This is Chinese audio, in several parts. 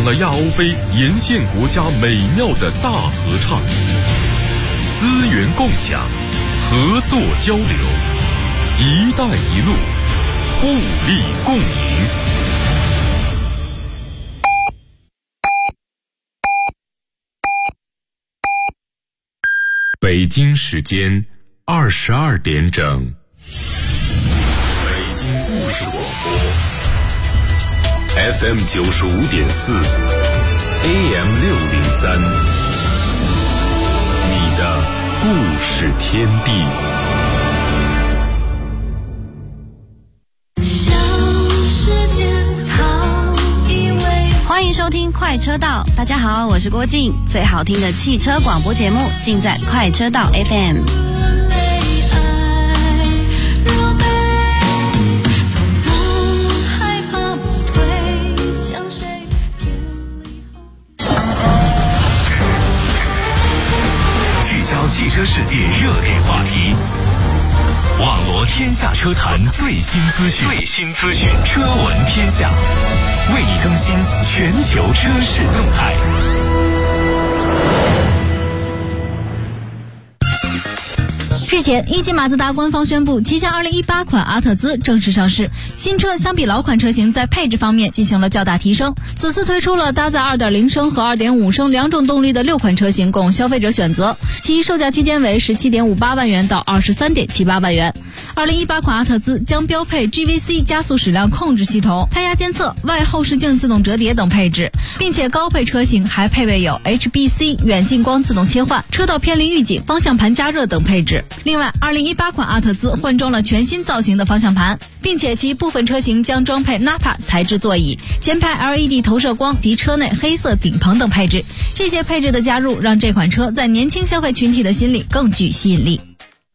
成了亚欧非沿线国家美妙的大合唱。资源共享，合作交流，一带一路，互利共赢。北京时间22点整，北京故事广播 FM 95.4 AM 603，你的故事天地。 欢迎收听快车道，大家好，我是郭静，最好听的汽车广播节目尽在快车道 FM。 聚焦汽车世界热点话题，网罗天下车坛最新资讯，车闻天下，为你更新全球车市动态。 日前，一汽马自达官方宣布，旗下2018款阿特兹正式上市。新车相比老款车型在配置方面进行了较大提升，此次推出了搭载 2.0 升和 2.5 升两种动力的6款车型供消费者选择，其售价区间为 17.58 万元到 23.78 万元。2018款阿特兹将标配 GVC 加速矢量控制系统、胎压监测、外后视镜自动折叠等配置，并且高配车型还配备有 HBC 远近光自动切换、车道偏离预警、方向盘加热等配置。另外，2018款阿特兹换装了全新造型的方向盘，并且其部分车型将装配 Nappa 材质座椅、前排 LED 投射光及车内黑色顶棚等配置。这些配置的加入，让这款车在年轻消费群体的心里更具吸引力。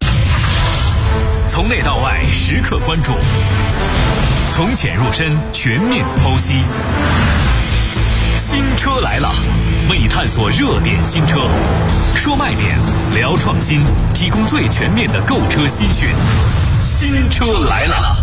从内到外时刻关注，从浅入深全面剖析。新车来了，为你探索热点新车，说卖点，聊创新，提供最全面的购车新讯。新车来了。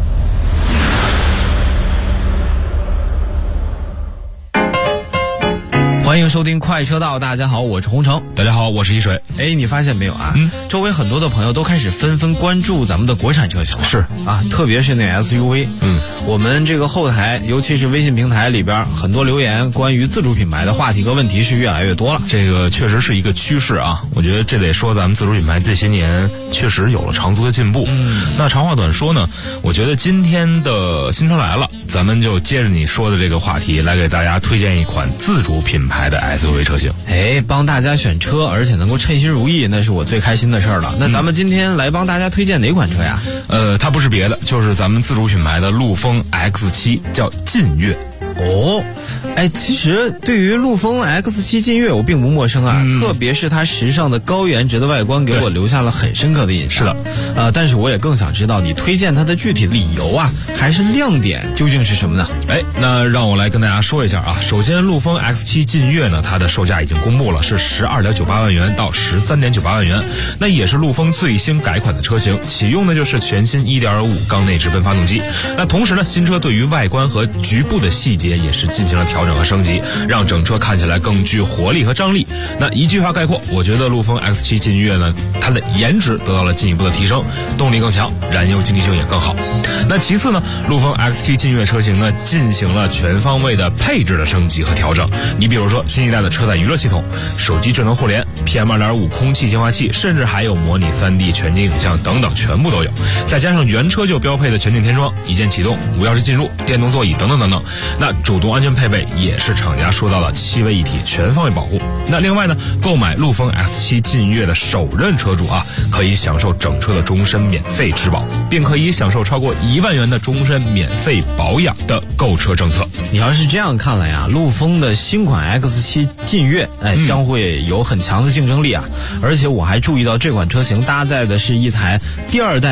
欢迎收听快车道，大家好，我是洪城。 大家好，我是一水。 你发现没有啊？周围很多的朋友都开始纷纷关注咱们的国产车型了。 是啊，特别是那 SUV。我们这个后台，尤其是微信平台里边，很多留言关于自主品牌的话题和问题是越来越多了。 这个确实是一个趋势啊，我觉得这得说咱们自主品牌这些年确实有了长足的进步。那长话短说呢，我觉得今天的新车来了，咱们就接着你说的这个话题来给大家推荐一款自主品牌的 SUV 车型。 帮大家选车，而且能够称心如意，那是我最开心的事儿了。那咱们今天来帮大家推荐哪款车呀？ 它不是别的，就是咱们自主品牌的陆风 X7，叫劲越。 其实对于陆风 X7 劲越我并不陌生啊，特别是它时尚的高颜值的外观给我留下了很深刻的印象。 是的， 但是我也更想知道你推荐它的具体理由啊，还是亮点究竟是什么呢？ 那让我来跟大家说一下啊。首先，陆风 X7 劲越呢，它的售价已经公布了，是 12.98 万元到 13.98 万元，那也是陆风最新改款的车型，启用的就是全新 1.5 缸内直喷发动机。那同时呢，新车对于外观和局部的细节也是进行了调整和升级，让整车看起来更具活力和张力。那一句话概括，我觉得陆风 X7 劲越呢，它的颜值得到了进一步的提升，动力更强，燃油经济性也更好。那其次呢，陆风 X7 劲越车型呢进行了全方位的配置的升级和调整。你比如说新一代的车载娱乐系统、手机智能互联、PM2.5 空气净化器，甚至还有模拟 3D 全景影像等等，全部都有。再加上原车就标配的全景天窗、一键启动、无钥匙进入、电动座椅等等等等。那主动安全配备也是厂家说到了7位一体，全方位保护。那另外呢，购买陆风 X7 劲越的首任车主啊，可以享受整车的终身免费质保，并可以享受超过1万元的终身免费保养的购车政策。 你要是这样看来呀，陆风的新款 X7 劲越将会有很强的竞争力啊。而且我还注意到这款车型搭载的是一台第2代的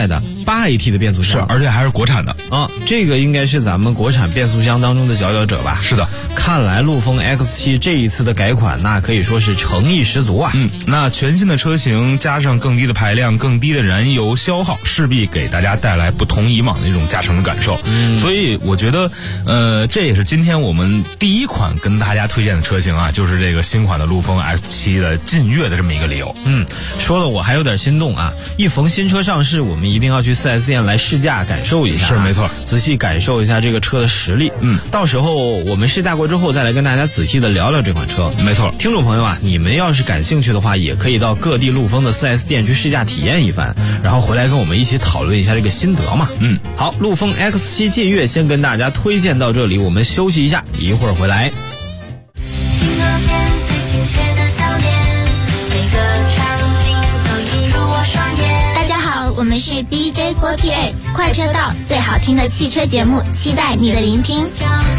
8AT 的变速箱， 而且还是国产的啊，这个应该是咱们国产变速箱当中的佼佼者吧？ 是的， 看来陆风 X7这一次的改款，那可以说是诚意十足啊。 那全新的车型加上更低的排量、更低的燃油消耗，势必给大家带来不同以往的一种驾乘的感受。所以我觉得，这也是今天我们第一款跟大家推荐的车型啊，就是这个新款的陆风 X7的劲越的这么一个理由。 说的我还有点心动啊！一逢新车上市，我们一定要去 4S 店来试驾感受一下， 是没错， 仔细感受一下这个车的实力。到时候我们试驾过之后，再来跟大家仔细的聊聊这款车。 没错， 听众朋友啊，你们要是感兴趣的话，也可以到各地陆风的 4S 店去试驾体验一番，然后回来跟我们一起讨论一下这个心得嘛。好，陆风 X7劲越先跟大家推荐到这里，我们休息一下，一会儿回来。 大家好，我们是 DJ48 快车道最好听的汽车节目，期待你的聆听。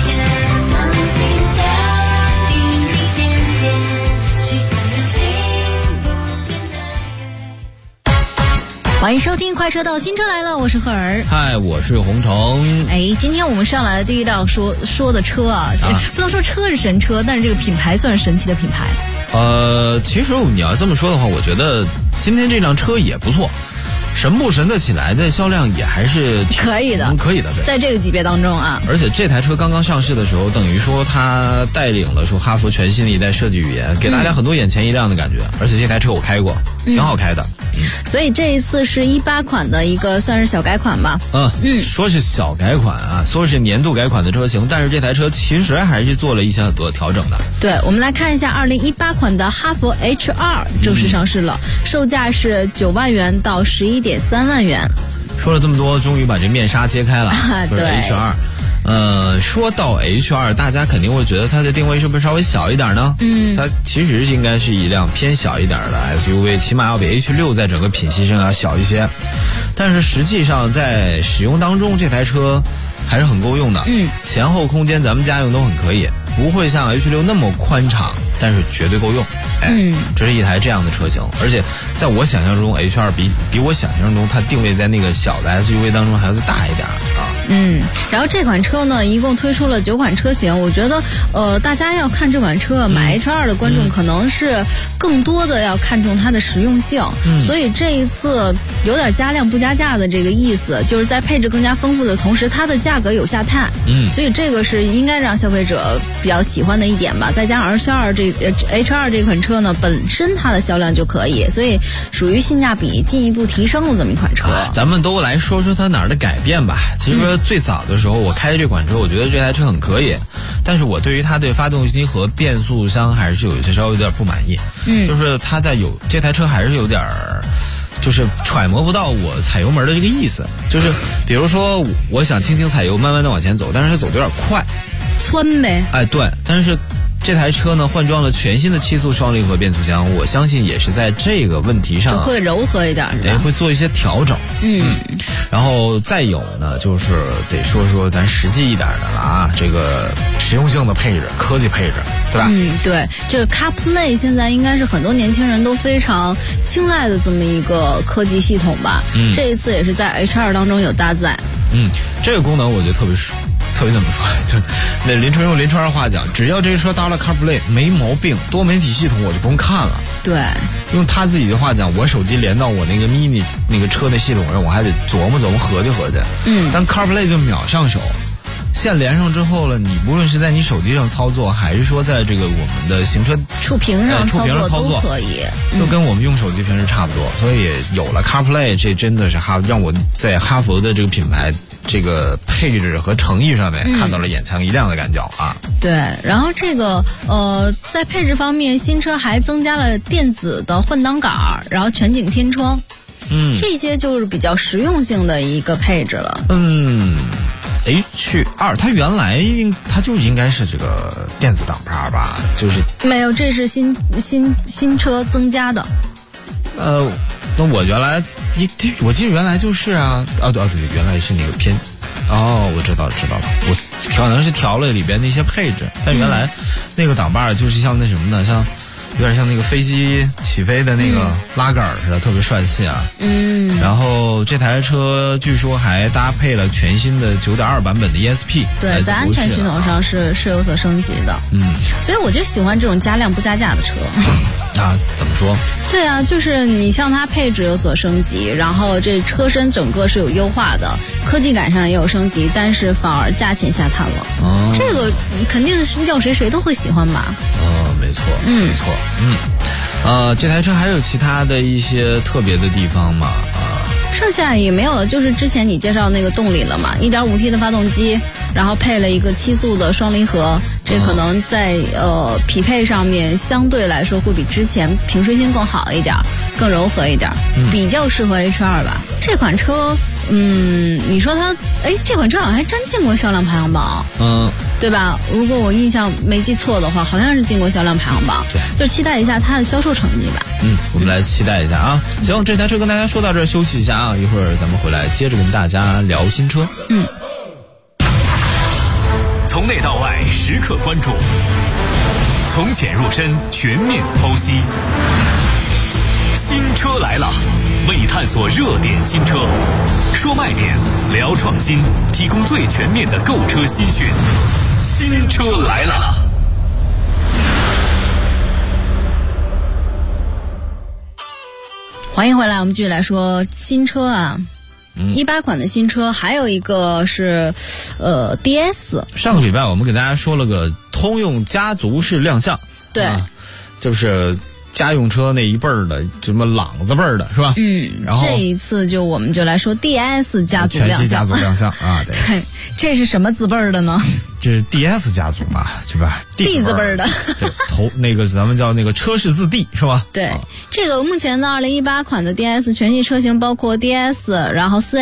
欢迎收听快车道，新车来了，我是赫儿。 嗨，我是洪城。 今天我们上来的第一辆说的车啊，不能说车是神车，但是这个品牌算是神奇的品牌。 其实你要这么说的话，我觉得今天这辆车也不错，神不神得起来的销量也还是可以的， 可以的，对， 在这个级别当中啊。 而且这台车刚刚上市的时候，等于说它带领了说哈弗全新的一代设计语言，给大家很多眼前一亮的感觉。而且这台车我开过，挺好开的。 所以这一次是18款的一个算是小改款吧。 说是小改款啊，说是年度改款的车型，但是这台车其实还是做了一些很多调整的。 对，我们来看一下2018款的哈弗 H2 正式上市了，售价是9万元到11.3万元。 说了这么多，终于把这面纱揭开了。 对 H2。说到 H2， 大家肯定会觉得它的定位是不是稍微小一点呢？它其实应该是一辆偏小一点的 SUV， 起码要比 H6 在整个品系上要小一些。但是实际上在使用当中，这台车还是很够用的。前后空间咱们家用都很可以，不会像 H6 那么宽敞，但是绝对够用。这是一台这样的车型，而且在我想象中 H2 比我想象中它定位在那个小的 SUV 当中还要再大一点啊。 然后这款车呢，一共推出了9款车型。我觉得，大家要看这款车，买 H2 的观众可能是更多的要看重它的实用性。所以这一次有点加量不加价的这个意思，就是在配置更加丰富的同时，它的价格有下探。所以这个是应该让消费者比较喜欢的一点吧。再加上H2 这款车呢，本身它的销量就可以，所以属于性价比进一步提升的这么一款车。 咱们都来说说它哪儿的改变吧。其实最早的时候我开这款车，我觉得这台车很可以，但是我对于它对发动机和变速箱还是有一些稍微有点不满意。就是它这台车还是有点就是揣摩不到我踩油门的这个意思。就是比如说我想轻轻踩油慢慢的往前走，但是它走的有点快， 窜呗。 对，但是这台车呢换装了全新的7速双离合变速箱，我相信也是在这个问题上会柔和一点，是吧？ 会做一些调整。然后再有呢，就是得说说咱实际一点的了啊，这个实用性的配置、科技配置，对吧？ 对，这个 CarPlay 现在应该是很多年轻人都非常青睐的这么一个科技系统吧。这一次也是在 H2 当中有搭载。 这个功能我觉得特别怎么说？就那林春用林春儿话讲，只要这个车搭了 CarPlay 没毛病，多媒体系统我就不用看了。 对， 用他自己的话讲，我手机连到我那个 mini 那个车的系统上，我还得琢磨合计。但 CarPlay 就秒上手。线连上之后了，你不论是在你手机上操作，还是说在这个我们的行车触屏上操作都可以， 就跟我们用手机平时差不多。所以有了 CarPlay， 这真的是让我在哈弗的这个品牌这个配置和诚意上面看到了眼前一亮的感觉啊。 对，然后这个在配置方面，新车还增加了电子的换挡杆，然后全景天窗，这些就是比较实用性的一个配置了。H2 它原来它就应该是这个电子挡把吧，就是没有，这是新车增加的。 那我原来我记得原来就是对，原来是那个偏我知道了，我可能是调了里边那些配置，但原来那个挡把就是像那什么呢，像有点像那个飞机起飞的那个拉杆似的，特别帅气啊。然后这台车据说还搭配了全新的9.2版本的 ESP， 对，在安全系统上是有所升级的。所以我就喜欢这种加量不加价的车。 啊，怎么说？ 对啊，就是你像它配置有所升级，然后这车身整个是有优化的，科技感上也有升级，但是反而价钱下探了。这个肯定是要谁都会喜欢吧？ 没错，没错。这台车还有其他的一些特别的地方吗？ 剩下也没有了，就是之前你介绍那个动力了嘛， 1.5T 的发动机，然后配了一个7速的双离合，这可能在匹配上面相对来说会比之前平顺性更好一点，更柔和一点，比较适合 H2 吧。这款车你说它这款车好像还真进过销量排行榜，对吧？如果我印象没记错的话，好像是进过销量排行榜。对，就期待一下它的销售成绩吧。 我们来期待一下啊。行，这台车跟大家说到这儿，休息一下啊，一会儿咱们回来接着跟大家聊新车。 从内到外时刻关注，从浅入深全面剖析。新车来了，为你探索热点新车，说卖点，聊创新，提供最全面的购车新讯。新车来了。 欢迎回来，我们继续来说新车啊。18款的新车，还有一个是DS。 上个礼拜我们给大家说了个通用家族式亮相， 对， 就是家用车那一辈儿的，什么朗子辈儿的是吧？然后这一次我们就来说 DS 家族亮相， 全系家族亮相啊，对。 对，这是什么字辈儿的呢？ 这是 DS 家族嘛，是吧 ？D 字辈儿的， 对，头那个咱们叫那个车氏字 D 是吧？ 对，这个目前的2018款的 DS 全系车型包括 DS， 然后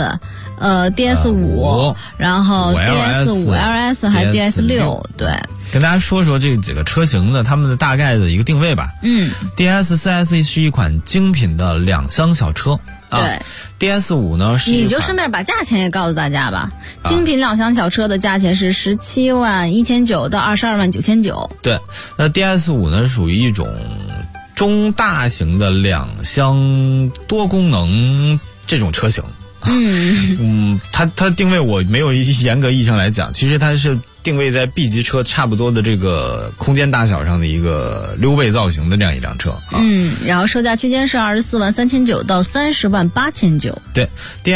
4S，DS5，然后 DS5LS 还是 DS6， 对。 跟大家说说这几个车型的它们的大概的一个定位吧。DS 4S 是一款精品的两厢小车。 对 ，DS5呢是你就顺便把价钱也告诉大家吧。精品两厢小车的价钱是17.19000到22.99000。对， 那 DS5呢属于一种中大型的两厢多功能这种车型。它定位我没有严格意义上来讲，其实它是定位在 B 级车差不多的这个空间大小上的一个溜背造型的这样一辆车。 然后售价区间是24.39万到30.89万。 对，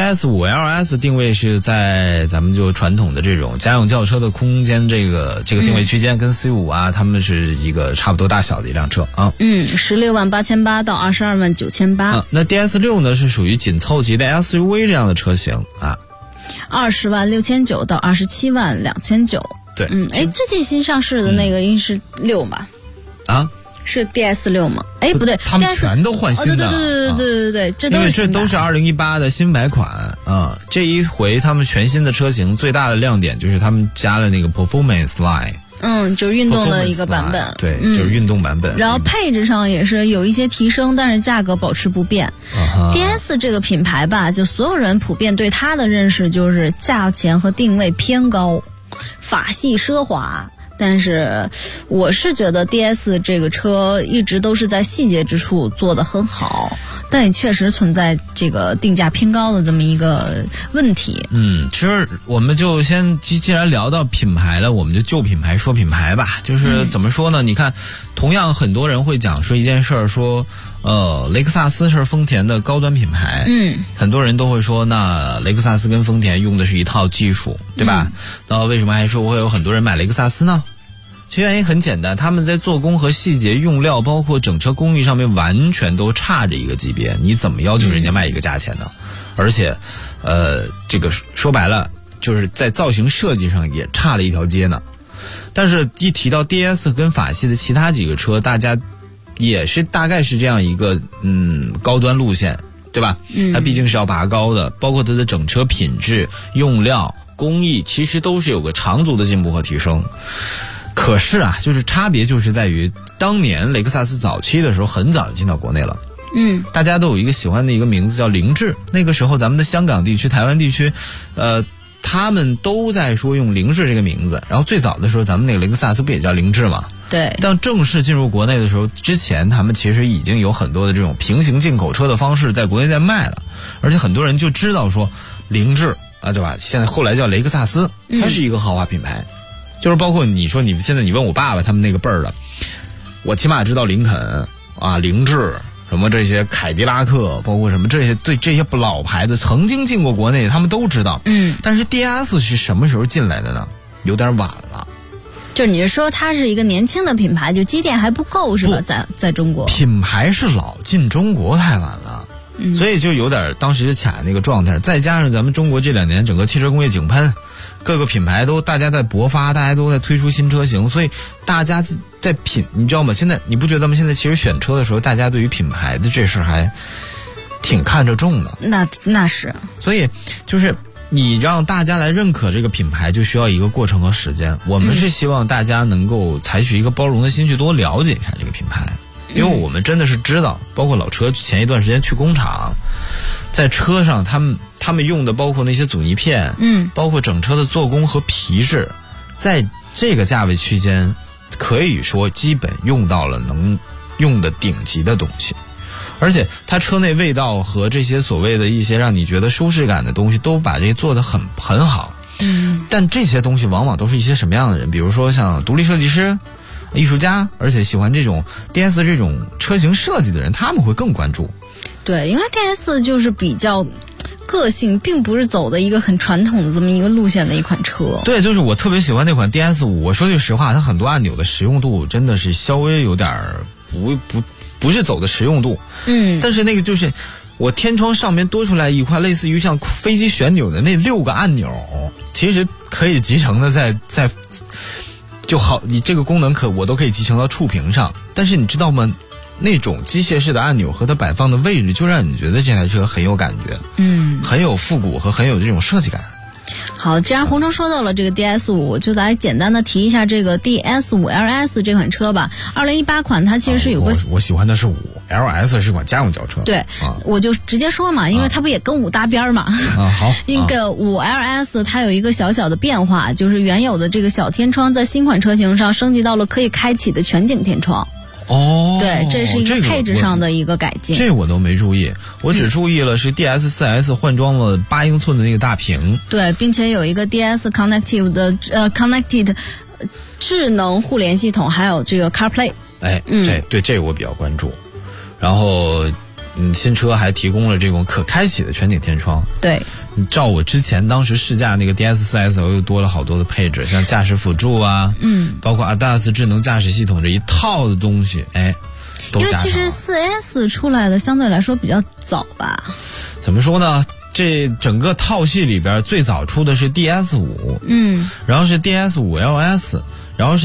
DS5LS 定位是在咱们就传统的这种家用轿车的空间这个定位区间，跟 C5 啊他们是一个差不多大小的一辆车啊。 16.88万到22.9万。 那 DS6 呢是属于紧凑级的 SUV 这样的车型啊。 20.69万到27.29万。 对， 最近新上市的那个应是6吧？是 DS6 吗？不对， 他们全都换新的。 对，这都是因为这都是2018的新改款啊。这一回他们全新的车型最大的亮点就是他们加了那个 Performance Line。 就是运动的一个版本。 对，就是运动版本。 然后配置上也是有一些提升，但是价格保持不变。DS 这个品牌吧，就所有人普遍对它的认识就是价钱和定位偏高，法系奢华。但是我是觉得 DS 这个车一直都是在细节之处做得很好，但也确实存在这个定价偏高的这么一个问题。 其实我们就既然聊到品牌了，我们就就品牌说品牌吧。就是怎么说呢？你看，同样很多人会讲说一件事儿，说雷克萨斯是丰田的高端品牌。很多人都会说，那雷克萨斯跟丰田用的是一套技术，对吧？那为什么还说会有很多人买雷克萨斯呢？其实原因很简单，他们在做工和细节、用料，包括整车工艺上面完全都差着一个级别。你怎么要求人家卖一个价钱呢？而且，这个说白了，就是在造型设计上也差了一条街呢。但是，一提到 DS 跟法系的其他几个车，大家也是大概是这样一个高端路线，对吧？它毕竟是要拔高的，包括它的整车品质、用料、工艺，其实都是有个长足的进步和提升。可是啊，就是差别就是在于，当年雷克萨斯早期的时候很早就进到国内了。大家都有一个喜欢的一个名字叫凌志。那个时候咱们的香港地区、台湾地区，他们都在说用凌志这个名字。然后最早的时候，咱们那个雷克萨斯不也叫凌志吗？ 对。 当正式进入国内的时候，之前他们其实已经有很多的这种平行进口车的方式在国内在卖了，而且很多人就知道说凌志啊，对吧？现在后来叫雷克萨斯，它是一个豪华品牌，就是包括你说你现在你问我爸爸他们那个辈儿的，我起码知道林肯啊、凌志。什么这些凯迪拉克，包括什么这些对这些老牌子曾经进过国内，他们都知道。但是 DS 是什么时候进来的呢？有点晚了。 就你是说它是一个年轻的品牌，就积淀还不够是吧？在中国， 品牌是老，进中国太晚了。所以就有点当时卡那个状态，再加上咱们中国这2年整个汽车工业井喷，各个品牌都大家在勃发，大家都在推出新车型，所以大家在品，你知道吗？现在你不觉得吗？现在其实选车的时候，大家对于品牌的这事还挺看着重的。 那是， 所以就是你让大家来认可这个品牌，就需要一个过程和时间。我们是希望大家能够采取一个包容的心去多了解一下这个品牌。因为我们真的是知道，包括老车前一段时间去工厂，在车上他们用的包括那些阻尼片，包括整车的做工和皮质，在这个价位区间可以说基本用到了能用的顶级的东西，而且它车内味道和这些所谓的一些让你觉得舒适感的东西都把这些做得很好。但这些东西往往都是一些什么样的人？比如说像独立设计师、艺术家，而且喜欢这种 DS 这种车型设计的人，他们会更关注。 对，因为 DS 就是比较个性，并不是走的一个很传统的这么一个路线的一款车。 对，就是我特别喜欢那款 DS5，我说句实话，它很多按钮的实用度真的是稍微有点不是走的实用度。但是那个就是我天窗上面多出来一块类似于像飞机旋钮的那6个按钮，其实可以集成的在就好，你这个功能我都可以集成到触屏上。但是你知道吗？那种机械式的按钮和它摆放的位置，就让你觉得这台车很有感觉，很有复古和很有这种设计感。 好，既然洪城说到了这个 DS5，我就来简单的提一下这个 DS5LS 这款车吧。2018款它其实是有个我喜欢的是5LS 是款家用轿车。 对，我就直接说嘛，因为它不也跟5搭边嘛。 好。 那个5LS 它有一个小小的变化，就是原有的这个小天窗在新款车型上升级到了可以开启的全景天窗。对，这是一个配置上的一个改进。 这我都没注意，我只注意了是 DS4S 换装了8英寸的那个大屏。 对，并且有一个 DS Connected 的Connected 智能互联系统，还有这个 CarPlay。这我比较关注。然后新车还提供了这种可开启的全景天窗。对，照我之前当时试驾那个 DS4S 又多了好多的配置，像驾驶辅助啊，包括 ADAS 智能驾驶系统这一套的东西，都加上了。 因为其实4S 出来的相对来说比较早吧。 怎么说呢？这整个套系里边最早出的是 DS5，然后是 DS5LS， 然后是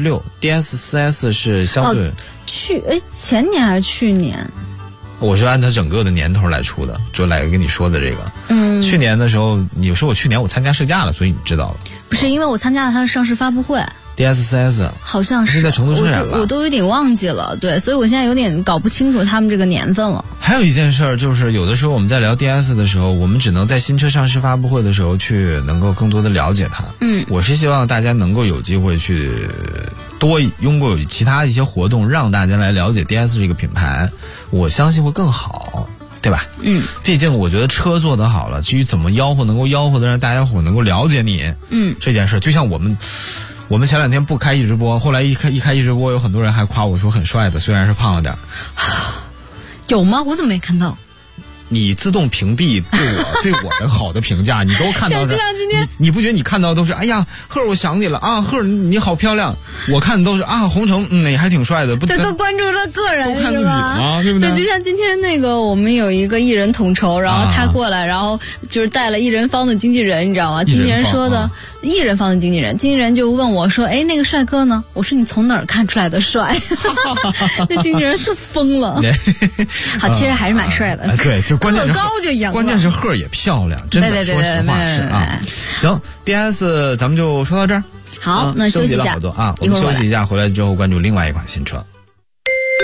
DS6，DS4S 是相对前年还是去年？ 我是按它整个的年头来出的，就来跟你说的这个。去年的时候，你说我去年我参加试驾了，所以你知道了。 不是因为我参加了它的上市发布会。 DS4S 好像是在成都车展吧？ 我都有点忘记了，对，所以我现在有点搞不清楚他们这个年份了。 还有一件事儿就是，有的时候我们在聊 DS 的时候，我们只能在新车上市发布会的时候去能够更多的了解它。我是希望大家能够有机会去多拥有其他一些活动，让大家来了解 DS 这个品牌，我相信会更好。对吧？毕竟我觉得车做得好了，至于怎么吆喝，能够吆喝的让大家伙能够了解你，这件事就像我们前2天不开一直播，后来一开一直播，有很多人还夸我说很帅的，虽然是胖了点。 有吗？我怎么没看到？ 你自动屏蔽对我的好的评价，你都看到就像今天你不觉得你看到都是哎呀赫我想你了啊，赫你好漂亮，我看的都是啊洪城你还挺帅的， 这都关注了个人， 都看自己嘛，对不对？ 对，就像今天那个我们有一个艺人统筹，然后他过来，然后就是带了艺人方的经纪人，你知道吗？经纪人说的艺人方的经纪人就问我说，那个帅哥呢？我说你从哪儿看出来的帅？那经纪人就疯了。好，其实还是蛮帅的。 对，就关键是高就赢了， 关键是赫也漂亮，真的，说实话是啊。行 ，DS 咱们就说到这儿。 好，那休息一下， 我们休息一下，回来之后关注另外一款新车。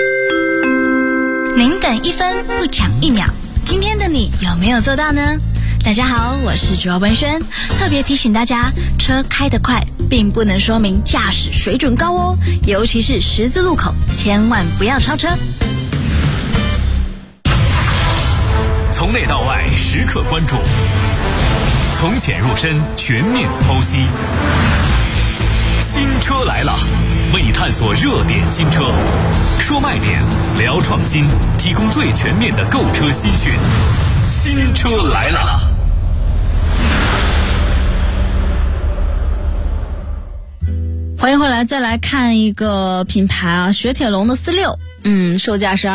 您等1分不抢1秒，今天的你有没有做到呢？ 大家好，我是主要文轩，特别提醒大家，车开得快并不能说明驾驶水准高哦，尤其是十字路口，千万不要超车。 从内到外时刻关注，从浅入深全面剖析。新车来了，为你探索热点新车，说卖点，聊创新，提供最全面的购车资讯。新车来了。 欢迎回来，再来看一个品牌啊，雪铁龙的C6，售价是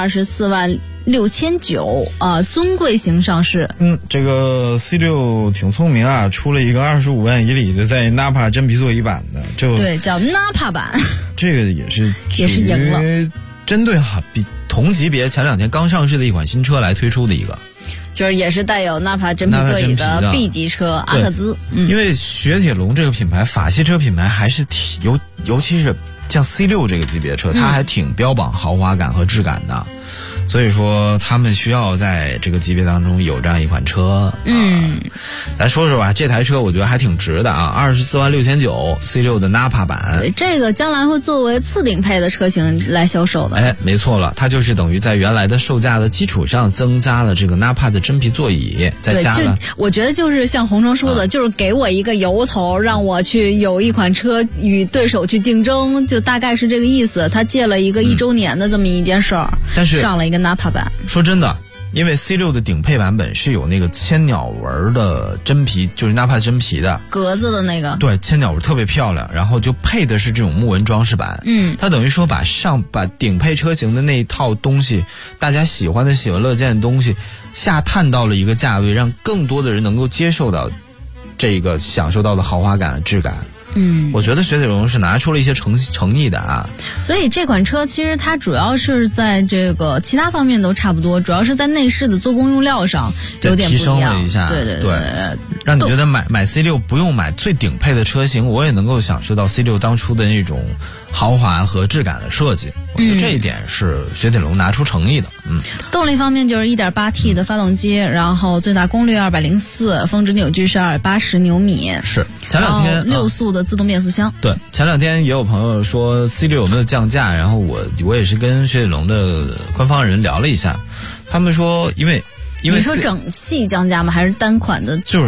246900啊，尊贵型上市。 这个 C6 挺聪明啊，出了一个25万以里的在 Napa 真皮座椅版的， 对，叫 Napa 版。 这个也是赢了， 针对比同级别前2天刚上市的一款新车来推出的一个。 就是也是带有纳帕真皮座椅的 B 级车阿特兹。 因为雪铁龙这个品牌，法系车品牌还是尤其是像 C6 这个级别车，它还挺标榜豪华感和质感的。所以说他们需要在这个级别当中有这样一款车。咱说说吧，这台车我觉得还挺值的啊，246900 C6 的 Napa 版。 对，这个将来会作为次顶配的车型来销售的。 没错了，它就是等于在原来的售价的基础上增加了这个 Napa 的真皮座椅，再加了。 我觉得就是像洪城说的，就是给我一个由头，让我去有一款车与对手去竞争，就大概是这个意思。他借了一个1周年的这么一件事儿， 但是上了一个 Napa 版。 说真的，因为 C6 的顶配版本是有那个千鸟纹的真皮，就是 Napa 真皮的格子的那个， 对，千鸟纹特别漂亮，然后就配的是这种木纹装饰版。它等于说把顶配车型的那一套东西，大家喜欢乐见的东西下探到了一个价位，让更多的人能够接受到这个享受到的豪华感、质感。我觉得雪铁龙是拿出了一些诚意的啊。 所以这款车其实它主要是在这个其他方面都差不多，主要是在内饰的做工用料上有点不一样， 提升了一下。对，让你觉得买 C6 不用买最顶配的车型，我也能够享受到 C6 当初的那种豪华和质感的设计。我觉得这一点是雪铁龙拿出诚意的。 动力方面就是 1.8T 的发动机，然后最大功率204，峰值扭矩是280牛米。 是前2天 6速的自动变速箱。 对，前2天也有朋友说 C6 有没有降价，然后我也是跟雪铁龙的官方人聊了一下，他们说因为你说整系降价吗？还是单款的？ 就是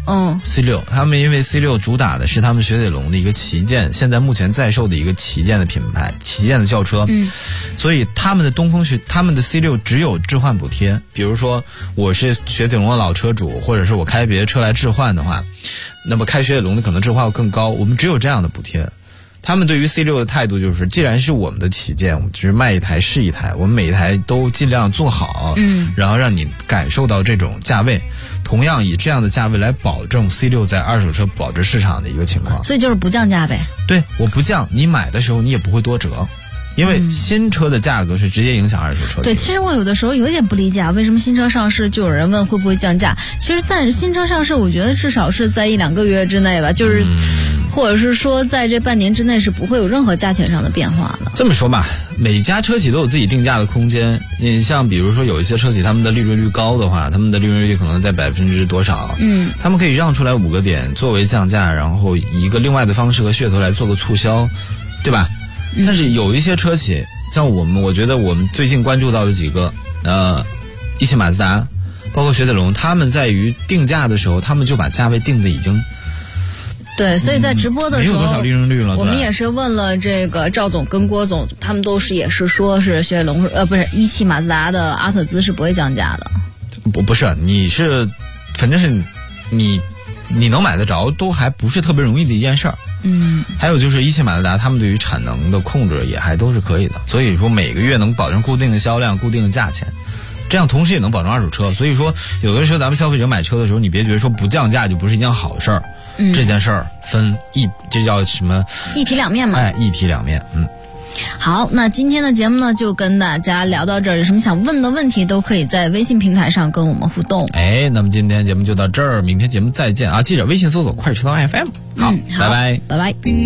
C6。C6， 他们因为 C6 主打的是他们雪铁龙的一个旗舰，现在目前在售的一个旗舰的品牌，旗舰的轿车。所以他们的他们的 C6 只有置换补贴。比如说我是雪铁龙的老车主，或者是我开别的车来置换的话，那么开雪铁龙的可能置换会更高。我们只有这样的补贴。他们对于 C6 的态度就是，既然是我们的旗舰，我们就是卖一台是一台，我们每一台都尽量做好，然后让你感受到这种价位，同样以这样的价位来保证 C6 在二手车保值市场的一个情况。 所以就是不降价呗。 对，我不降，你买的时候你也不会多折。因为新车的价格是直接影响二手车。 对，其实我有的时候有点不理解，为什么新车上市就有人问会不会降价？其实在新车上市，我觉得至少是在1-2个月之内吧，就是或者是说在这半年之内是不会有任何价钱上的变化的。 这么说吧，每家车企都有自己定价的空间。你像比如说有一些车企他们的利润率高的话，他们的利润率可能在%多少，他们可以让出来5个点作为降价，然后以一个另外的方式和噱头来做个促销，对吧？但是有一些车企，像我觉得我们最近关注到的几个，一汽马自达，包括雪铁龙，他们在于定价的时候，他们就把价位定的已经。 对，所以在直播的时候， 没有多少利润率了。 我们也是问了这个赵总跟郭总，他们都是也是说是雪铁龙不是一汽马自达的阿特兹是不会降价的。 不是，你是，反正是你能买得着，都还不是特别容易的一件事儿。还有就是一汽马自达他们对于产能的控制也还都是可以的，所以说每个月能保证固定的销量、固定的价钱，这样同时也能保证二手车。所以说有的时候咱们消费者买车的时候，你别觉得说不降价就不是一件好事儿。这件事儿这叫什么？ 一体两面嘛。 一体两面。 好，那今天的节目呢就跟大家聊到这儿，有什么想问的问题都可以在微信平台上跟我们互动。 那么今天节目就到这儿，明天节目再见啊！记着微信搜索快车道 FM。好，拜拜， 拜拜。 碧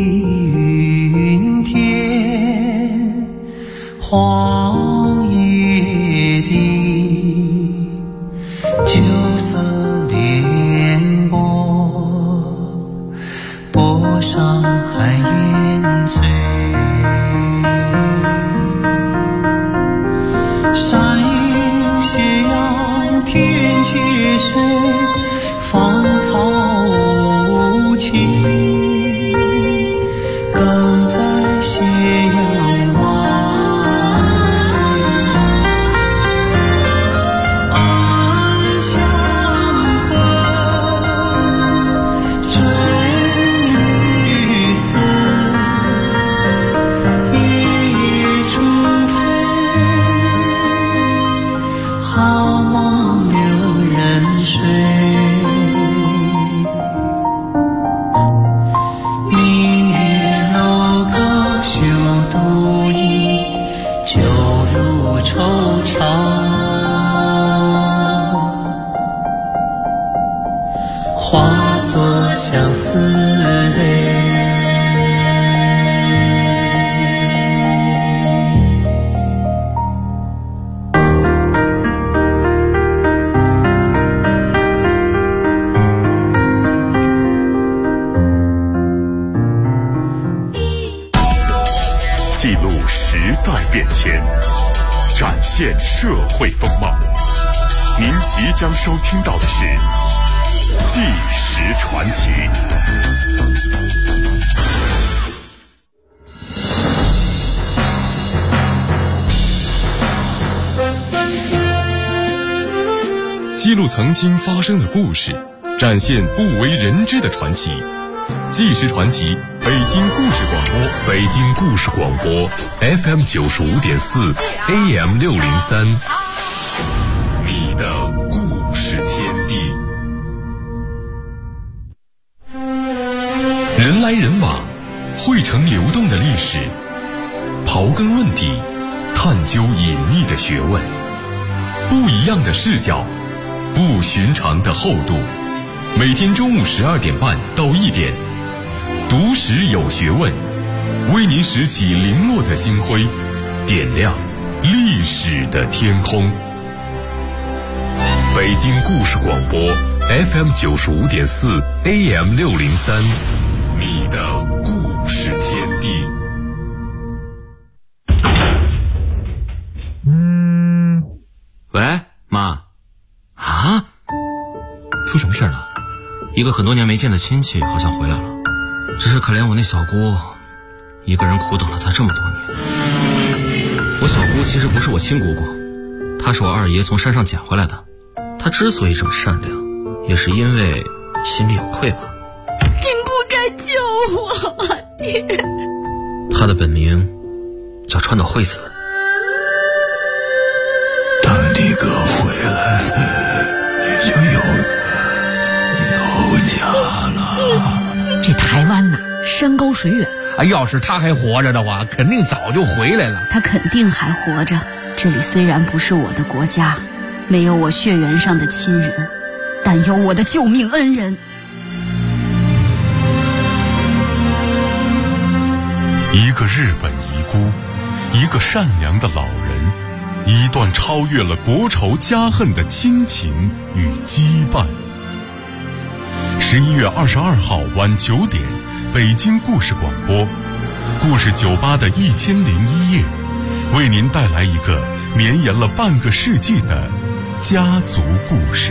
云天，荒野地，秋色里记录时代变迁，展现社会风貌。您即将收听到的是《纪实传奇》。记录曾经发生的故事，展现不为人知的传奇。纪实传奇，北京故事广播， 北京故事广播 FM 95.4 AM 603，你的故事天地。人来人往，汇成流动的历史，刨根问底，探究隐秘的学问，不一样的视角，不寻常的厚度。每天中午12点半到1点，读史有学问，为您拾起零落的星辉，点亮历史的天空。北京故事广播 FM 95.4 AM 603，你的故事天地。 喂，妈。啊？出什么事了？一个很多年没见的亲戚好像回来了，只是可怜我那小姑，一个人苦等了她这么多年。我小姑其实不是我亲姑姑，她是我二爷从山上捡回来的。她之所以这么善良，也是因为心里有愧吧。 你不该救我，爹。 她的本名叫川岛惠子。 当你哥回来，你就有家了。 这台湾呐，山高水远。 要是他还活着的话，肯定早就回来了。 他肯定还活着。这里虽然不是我的国家，没有我血缘上的亲人，但有我的救命恩人。 一个日本遗孤，一个善良的老人，一段超越了国仇家恨的亲情与羁绊。11月22号晚9点，北京故事广播，故事酒吧的1001夜，为您带来一个绵延了半个世纪的家族故事。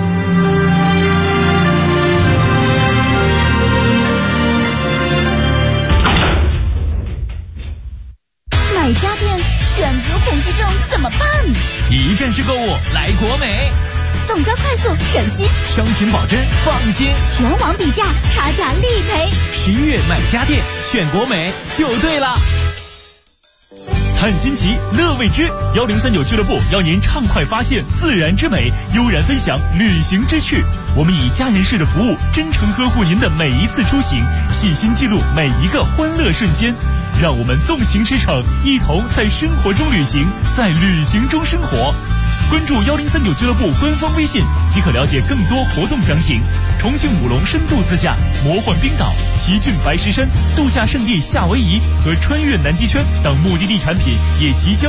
买家电选择恐惧症怎么办？ 一站式购物来国美， 送交快速省心， 商品保真放心， 全网比价，差价立赔。 11月买家电选国美就对了。探新奇，乐未知，1039俱乐部邀您畅快发现自然之美，悠然分享旅行之趣。我们以家人式的服务，真诚呵护您的每一次出行，细心记录每一个欢乐瞬间。让我们纵情驰骋，一同在生活中旅行，在旅行中生活。关注1039俱乐部官方微信即可了解更多活动详情。重庆武隆深度自驾、魔幻冰岛、奇骏白石山、度假胜地夏威夷和穿越南极圈等目的地产品也即将